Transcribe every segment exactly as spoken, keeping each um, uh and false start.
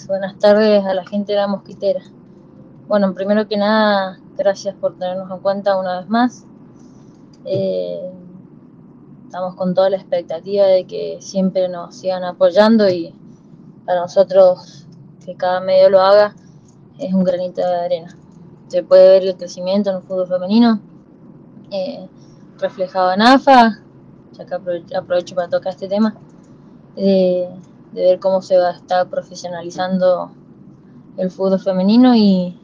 tardes, buenas tardes a la gente de la Mosquitera. Bueno, primero que nada, gracias por tenernos en cuenta una vez más. Eh, estamos con toda la expectativa de que siempre nos sigan apoyando y para nosotros que cada medio lo haga es un granito de arena. Se puede ver el crecimiento en el fútbol femenino, eh, reflejado en A F A, ya que aprovecho para tocar este tema, de, de ver cómo se va a estar profesionalizando el fútbol femenino y,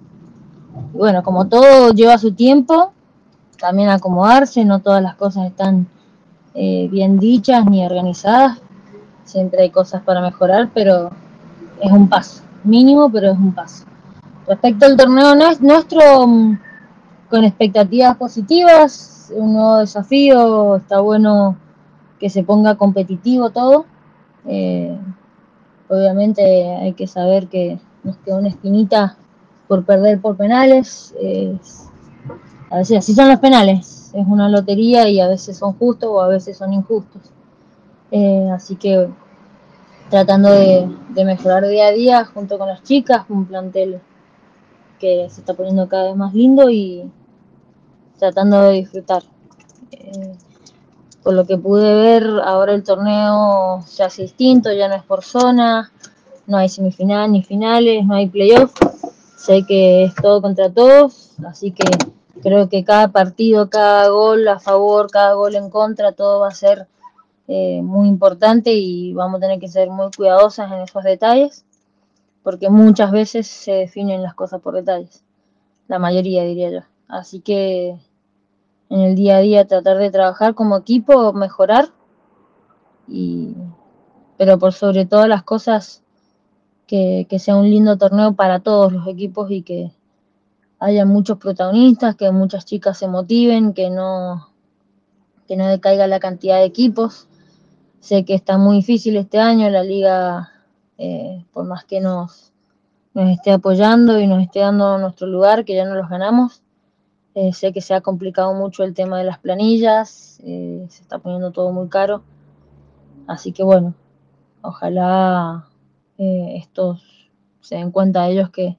y bueno, como todo lleva su tiempo, también acomodarse, no todas las cosas están eh, bien dichas ni organizadas, siempre hay cosas para mejorar, pero es un paso, mínimo, pero es un paso. Respecto al torneo nuestro, con expectativas positivas, un nuevo desafío, está bueno que se ponga competitivo todo. Eh, obviamente hay que saber que nos queda una espinita por perder por penales. Eh, a veces así son los penales, es una lotería y a veces son justos o a veces son injustos. Eh, así que tratando de, de mejorar día a día junto con las chicas, un plantel que se está poniendo cada vez más lindo y tratando de disfrutar. Eh, por lo que pude ver, ahora el torneo se hace distinto, ya no es por zona, no hay semifinal ni finales, no hay playoff. Sé que es todo contra todos, así que creo que cada partido, cada gol a favor, cada gol en contra, todo va a ser eh, muy importante y vamos a tener que ser muy cuidadosas en esos detalles, porque muchas veces se definen las cosas por detalles, la mayoría diría yo. Así que en el día a día tratar de trabajar como equipo, mejorar, y, pero por sobre todas las cosas que, que sea un lindo torneo para todos los equipos y que haya muchos protagonistas, que muchas chicas se motiven, que no, que no decaiga la cantidad de equipos. Sé que está muy difícil este año, la liga, eh, por más que nos, nos esté apoyando y nos esté dando nuestro lugar, que ya no los ganamos. Eh, sé que se ha complicado mucho el tema de las planillas, eh, se está poniendo todo muy caro. Así que bueno, ojalá eh, estos se den cuenta ellos que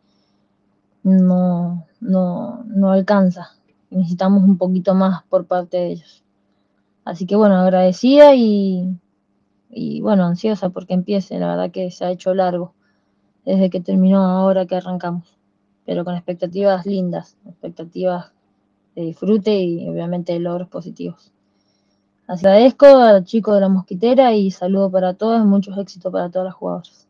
no, no, no alcanza. Necesitamos un poquito más por parte de ellos. Así que bueno, agradecida y, y bueno, ansiosa porque empiece. La verdad que se ha hecho largo desde que terminó ahora que arrancamos. Pero con expectativas lindas, expectativas de disfrute y obviamente de logros positivos. Así agradezco al chico de la Mosquitera y saludo para todos, muchos éxitos para todas las jugadoras.